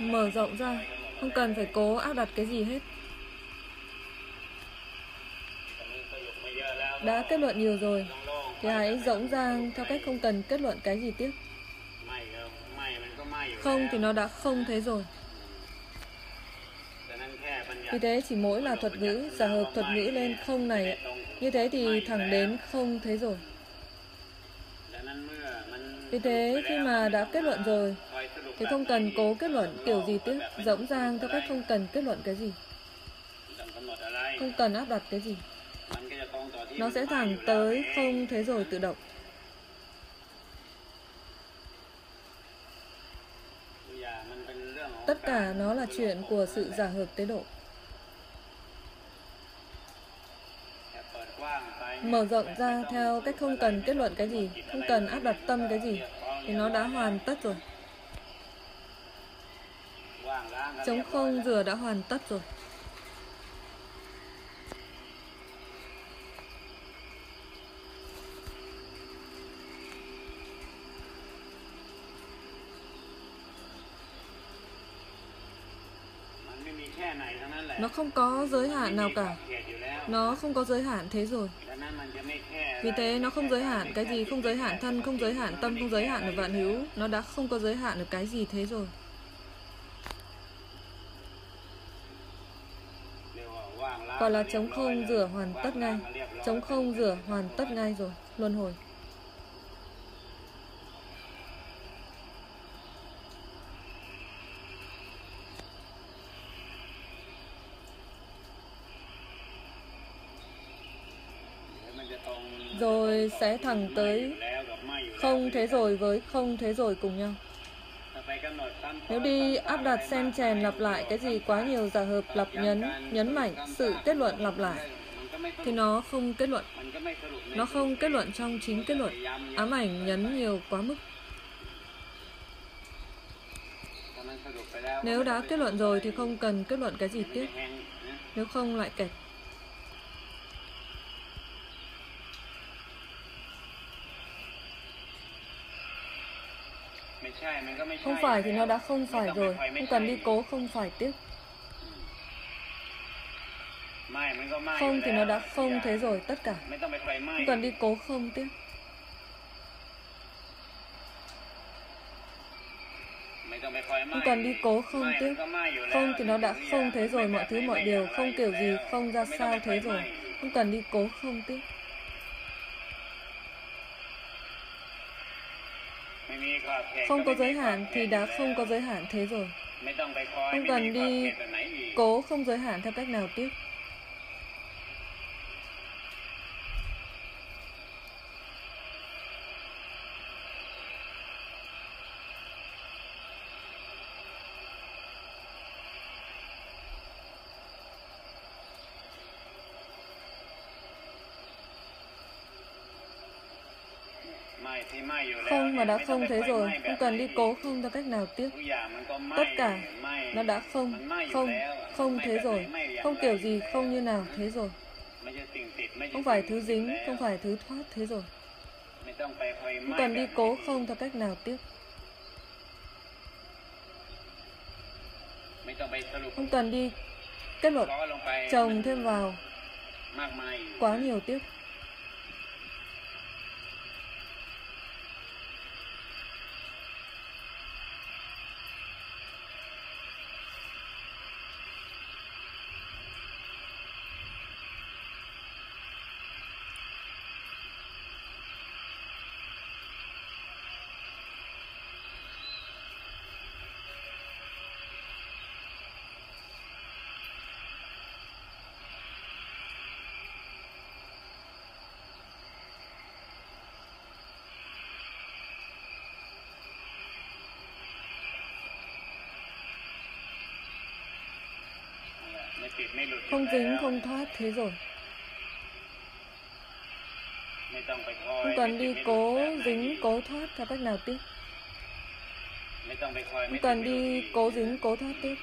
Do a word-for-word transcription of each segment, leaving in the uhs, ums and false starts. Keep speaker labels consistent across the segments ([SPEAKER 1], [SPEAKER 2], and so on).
[SPEAKER 1] mở rộng ra, không cần phải cố áp đặt cái gì hết. Đã kết luận nhiều rồi thì hãy rỗng rang theo cách không cần kết luận cái gì tiếp. Không thì nó đã không thế rồi. Vì thế chỉ mỗi là thuật ngữ, giả hợp thuật ngữ lên không này, như thế thì thẳng đến không thế rồi. Vì thế khi mà đã kết luận rồi thì không cần cố kết luận kiểu gì tiếp, rỗng rang theo cách không cần kết luận cái gì, không cần áp đặt cái gì. Nó sẽ thẳng tới không thế rồi tự động. Tất cả nó là chuyện của sự giả hợp tế độ. Mở rộng ra theo cách không cần kết luận cái gì, không cần áp đặt tâm cái gì, thì nó đã hoàn tất rồi. Trống không vừa đã hoàn tất rồi. Nó không có giới hạn nào cả. Nó không có giới hạn thế rồi. Vì thế nó không giới hạn cái gì, không giới hạn thân, không giới hạn tâm, không giới hạn ở vạn hữu. Nó đã không có giới hạn ở cái gì thế rồi. Gọi là trống không rửa hoàn tất ngay. Trống không rửa hoàn tất ngay rồi. Luân hồi. Rồi sẽ thẳng tới không thế rồi với không thế rồi cùng nhau. Nếu đi áp đặt xen chèn lặp lại cái gì quá nhiều giả hợp lặp nhấn, nhấn mạnh sự kết luận lặp lại, thì nó không kết luận. Nó không kết luận trong chính kết luận. Ám ảnh nhấn nhiều quá mức. Nếu đã kết luận rồi thì không cần kết luận cái gì tiếp. Nếu không lại kẹt. Không phải thì nó đã không phải rồi. Không cần đi cố không phải tiếp. Không thì nó đã không thế rồi tất cả. Không cần đi cố không tiếp. Không cần đi cố không tiếp. Không thì nó đã không thế rồi, mọi thứ mọi điều, không kiểu gì, không ra sao thế rồi. Không cần đi cố không tiếp. Không có giới hạn thì đã không có giới hạn thế rồi. Không cần đi cố không giới hạn theo cách nào tiếp. Không mà đã không thế rồi, không cần đi cố không theo cách nào tiếp. Tất cả nó đã không, không, không thế rồi. Không kiểu gì, không như nào thế rồi. Không phải thứ dính, không phải thứ thoát thế rồi. Không cần đi cố không theo cách nào tiếp. Không cần đi kết luận, chồng thêm vào quá nhiều tiếp. Không dính, không thoát thế rồi. Không cần đi cố dính, cố thoát theo cách nào tiếp. Không cần đi cố dính, cố thoát tiếp.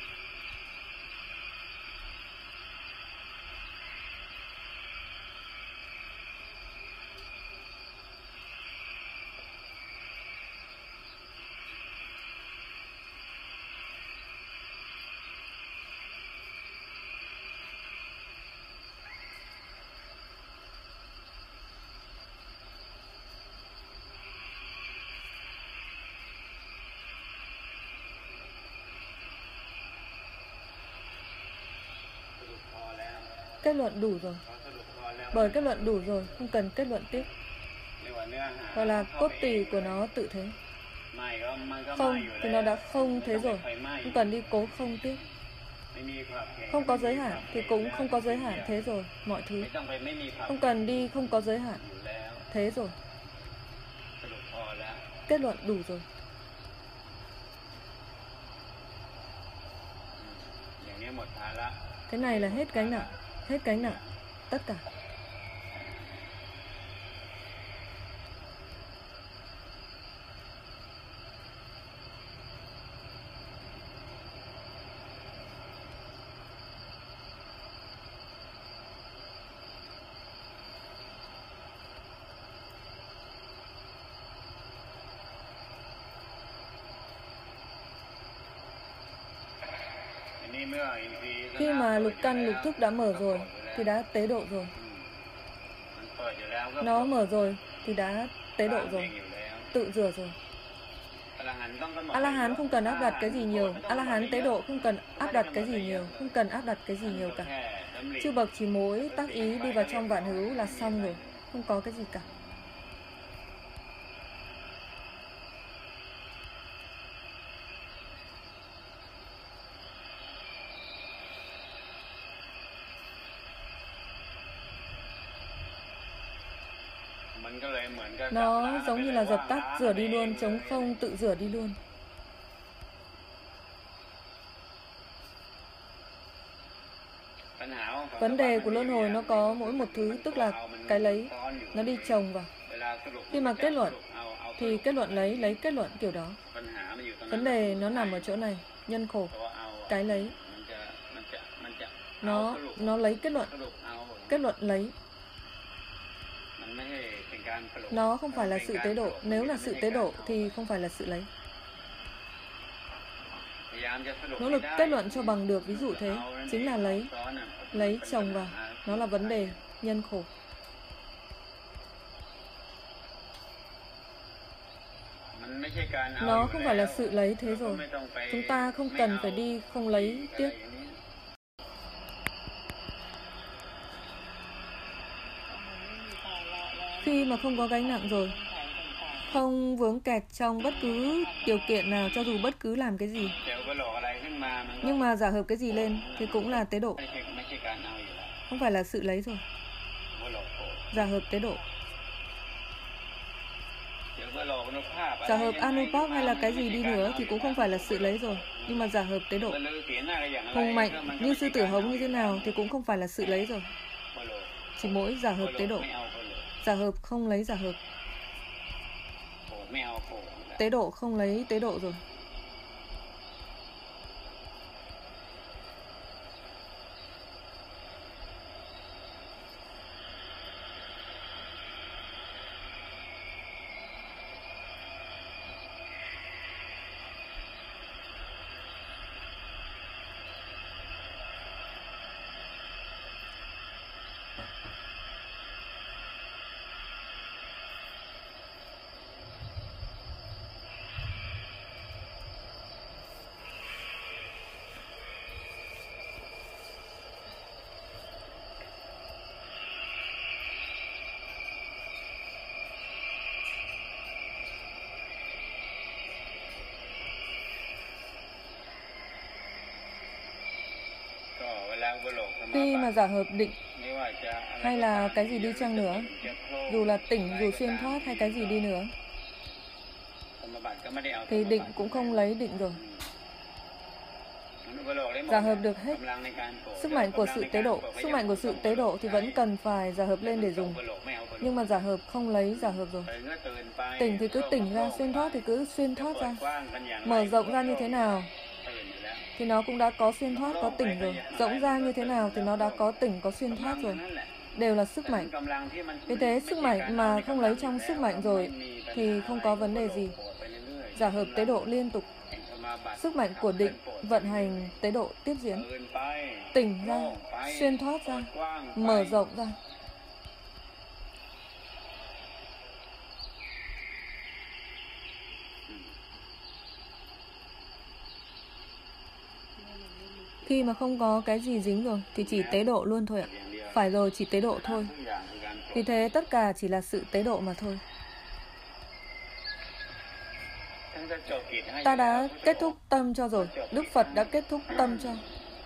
[SPEAKER 1] Kết luận đủ rồi. Bởi kết luận đủ rồi, không cần kết luận tiếp. Gọi là cốt tỳ của nó tự thế. Không thì nó đã không thế rồi, không cần đi cố không tiếp. Không có giới hạn thì cũng không có giới hạn thế rồi, mọi thứ. Không cần đi không có giới hạn, thế rồi. Kết luận đủ rồi. Thế này là hết gánh nặng, hết gánh nặng, tất cả. Khi mà lục căn lục thức đã mở rồi thì đã tế độ rồi. Nó mở rồi thì đã tế độ rồi, tự rửa rồi. A-la-hán không cần áp đặt cái gì nhiều. A-la-hán tế độ không cần áp đặt cái gì nhiều, không cần áp đặt cái gì nhiều cả. Chư bậc chỉ mỗi tác ý đi vào trong vạn hữu là xong rồi, không có cái gì cả. Nó giống như là dập tắt, rửa đi luôn, trống không, tự rửa đi luôn. Vấn đề của luân hồi nó có mỗi một thứ, tức là cái lấy, nó đi chồng vào. Khi mà kết luận, thì kết luận lấy, lấy kết luận kiểu đó. Vấn đề nó nằm ở chỗ này, nhân khổ, cái lấy. Nó, nó lấy kết luận, kết luận lấy. Nó không phải là sự tế độ. Nếu là sự tế độ thì không phải là sự lấy. Nỗ lực kết luận cho bằng được, ví dụ thế, chính là lấy. Lấy chồng vào. Nó là vấn đề, nhân khổ. Nó không phải là sự lấy thế rồi. Chúng ta không cần phải đi không lấy tiếp. Khi mà không có gánh nặng rồi, không vướng kẹt trong bất cứ điều kiện nào, cho dù bất cứ làm cái gì, nhưng mà giả hợp cái gì lên thì cũng là tế độ. Không phải là sự lấy rồi. Giả hợp tế độ. Giả hợp Anupap hay là cái gì đi nữa thì cũng không phải là sự lấy rồi, nhưng mà giả hợp tế độ. Hùng mạnh như sư tử hống như thế nào thì cũng không phải là sự lấy rồi. Chỉ mỗi giả hợp tế độ. Giả hợp không lấy giả hợp. Tế độ không lấy tế độ rồi. Khi mà giả hợp định hay là cái gì đi chăng nữa, dù là tỉnh, dù xuyên thoát hay cái gì đi nữa, thì định cũng không lấy định rồi. Giả hợp được hết. Sức mạnh của sự tế độ, sức mạnh của sự tế độ thì vẫn cần phải giả hợp lên để dùng. Nhưng mà giả hợp không lấy giả hợp rồi. Tỉnh thì cứ tỉnh ra, xuyên thoát thì cứ xuyên thoát ra. Mở rộng ra như thế nào thì nó cũng đã có xuyên thoát, có tỉnh rồi. Rộng ra như thế nào thì nó đã có tỉnh, có xuyên thoát rồi. Đều là sức mạnh. Vì thế sức mạnh mà không lấy trong sức mạnh rồi thì không có vấn đề gì. Giả hợp tế độ liên tục. Sức mạnh của định vận hành tế độ tiếp diễn. Tỉnh ra, xuyên thoát ra, mở rộng ra. Khi mà không có cái gì dính rồi thì chỉ tế độ luôn thôi ạ. Phải rồi, chỉ tế độ thôi. Vì thế tất cả chỉ là sự tế độ mà thôi. Ta đã kết thúc tâm cho rồi. Đức Phật đã kết thúc tâm cho.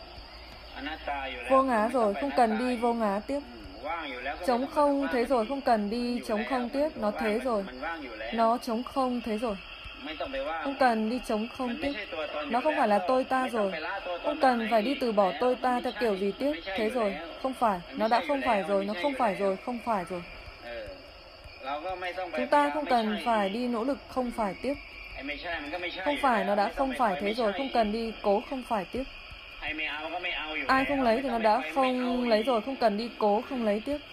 [SPEAKER 1] Vô ngã rồi, không cần đi vô ngã tiếp. Trống không thế rồi, không cần đi trống không tiếp. Nó thế rồi. Nó trống không thế rồi. Không cần đi trống không tiếp. Nó không phải là tôi ta rồi. Không cần phải đi từ bỏ tôi ta theo kiểu gì tiếp. Thế rồi, không phải. Nó đã không phải rồi, nó không phải rồi, không phải rồi. Chúng ta không cần phải đi nỗ lực không phải tiếp. Không phải, nó đã không phải thế rồi, không cần đi cố không phải tiếp. Ai không lấy thì nó đã không lấy rồi, không cần đi cố không lấy tiếp.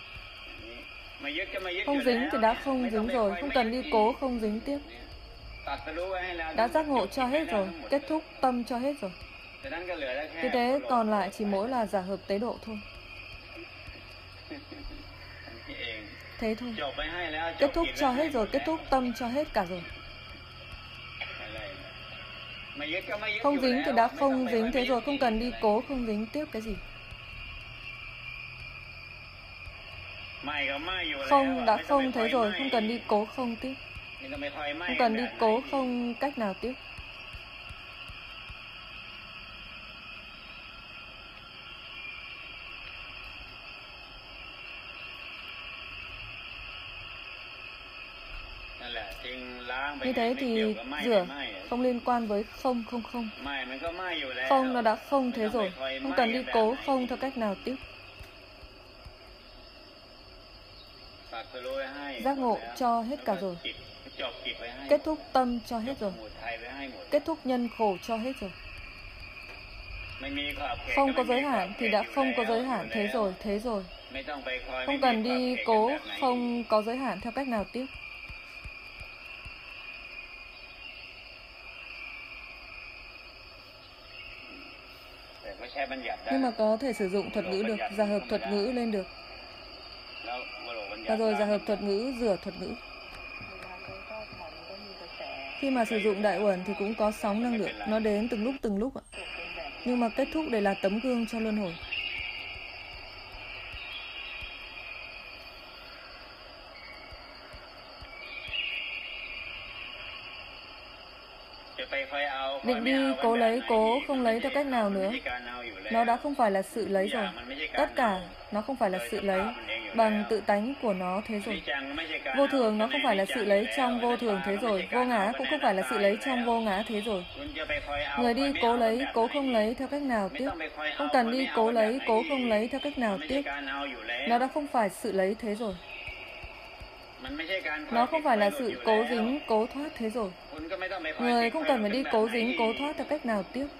[SPEAKER 1] Không dính thì đã không dính rồi, không cần đi cố không dính tiếp. Đã giác ngộ cho hết rồi, kết thúc tâm cho hết rồi. Vì thế còn lại chỉ mỗi là giả hợp tế độ thôi. Thế thôi. Kết thúc cho hết rồi, kết thúc tâm cho hết cả rồi. Không dính thì đã không dính thế rồi, không cần đi cố không dính tiếp cái gì. Không đã không thế rồi, không cần đi cố không tiếp. Không cần đi cố không cách nào tiếp. Như thế thì rửa không liên quan với không không không. Không nó đã không thế rồi, không cần đi cố không theo cách nào tiếp. Giác ngộ cho hết cả rồi. Kết thúc tâm cho hết rồi. Kết thúc nhân khổ cho hết rồi. Không có giới hạn thì đã không có giới hạn thế rồi, thế rồi. Không cần đi cố không có giới hạn theo cách nào tiếp. Nhưng mà có thể sử dụng thuật ngữ được, giả hợp thuật ngữ lên được. Và rồi giả hợp thuật ngữ, rửa thuật ngữ. Khi mà sử dụng đại uẩn thì cũng có sóng năng lượng, nó đến từng lúc từng lúc ạ. Nhưng mà kết thúc để là tấm gương cho luân hồi. Định đi cố lấy, cố không lấy theo cách nào nữa. Nó đã không phải là sự lấy rồi. Tất cả nó không phải là sự lấy bằng tự tánh của nó thế rồi. Vô thường nó không phải là sự lấy trong vô thường thế rồi. Vô ngã cũng không phải là sự lấy trong vô ngã thế rồi. Người đi cố lấy, cố không lấy theo cách nào tiếp. Không cần đi cố lấy, cố không lấy theo cách nào tiếp. Nó đã không phải sự lấy thế rồi. Nó không phải là sự cố dính, cố thoát thế rồi. Người không cần phải đi cố dính, cố thoát theo cách nào tiếp.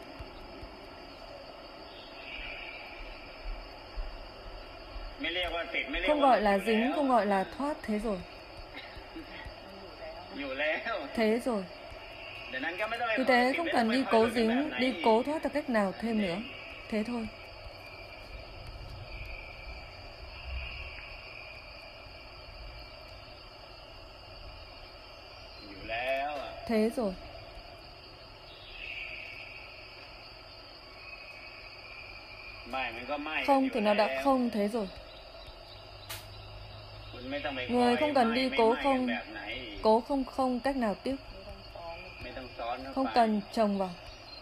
[SPEAKER 1] Không gọi là dính, không gọi là thoát thế rồi. Thế rồi. Vì thế không cần đi cố dính, đi cố thoát theo cách nào thêm nữa. Thế thôi. Thế rồi. Không thì nó đã không thế rồi. Người không cần đi cố không, cố không không cách nào tiếp. Không cần trồng vào.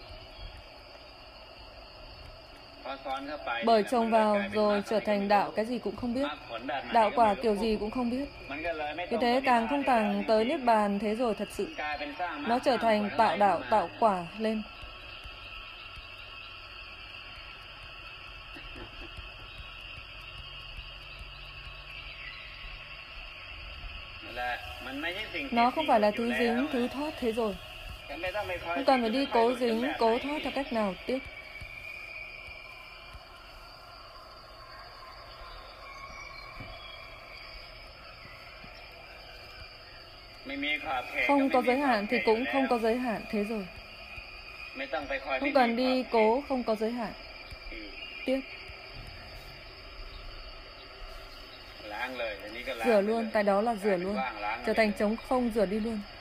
[SPEAKER 1] Bởi trồng vào rồi trở thành đạo cái gì cũng không biết. Đạo quả kiểu gì cũng không biết. Vì thế càng không càng tới Niết Bàn thế rồi thật sự. Nó trở thành tạo đạo, tạo quả lên. Nó không phải là thứ dính, thứ thoát thế rồi. Không cần phải đi cố dính, cố thoát theo cách nào tiếp. Không có giới hạn thì cũng không có giới hạn thế rồi. Không cần đi cố không có giới hạn tiếp. Rửa luôn, cái đó là rửa luôn. Trở thành trống không, rửa đi luôn.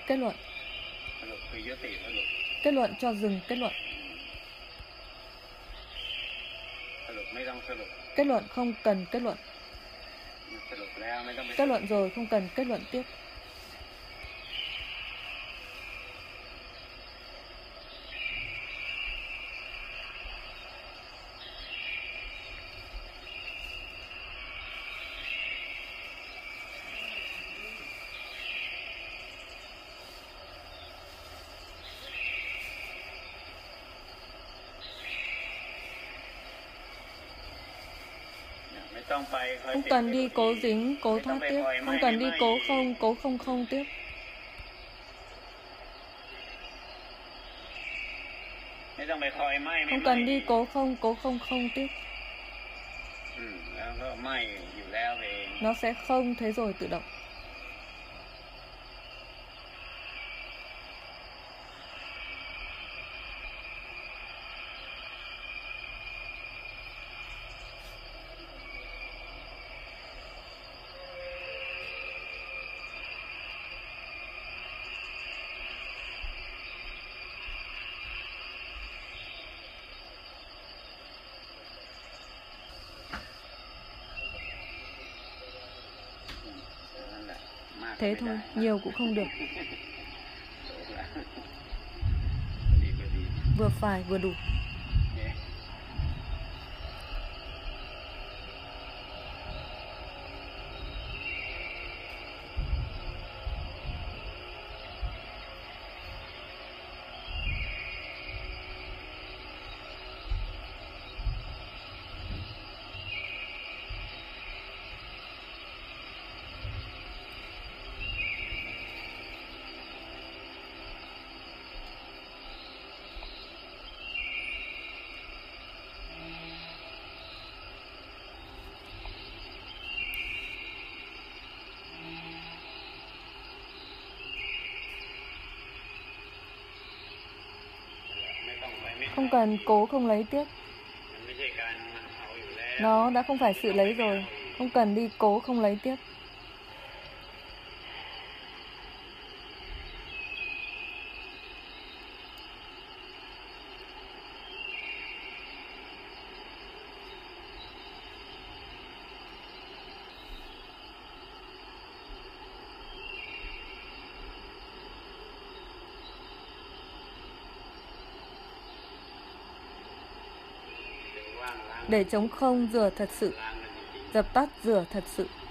[SPEAKER 1] kết luận. Kết luận cho dừng kết luận. Kết luận không cần kết luận. Kết luận rồi không cần kết luận tiếp. Không cần đi cố dính, cố thoát tiếp. Không cần đi cố không, cố không không tiếp. Không cần đi cố không, cố không không tiếp. Nó sẽ không thế rồi tự động. Thế thôi, nhiều cũng không được. Vừa phải, vừa đủ. Không cần cố không lấy tiếp. Nó đã không phải sự lấy rồi. Không cần đi cố không lấy tiếp. Để trống không rửa thật sự. Dập tắt rửa thật sự.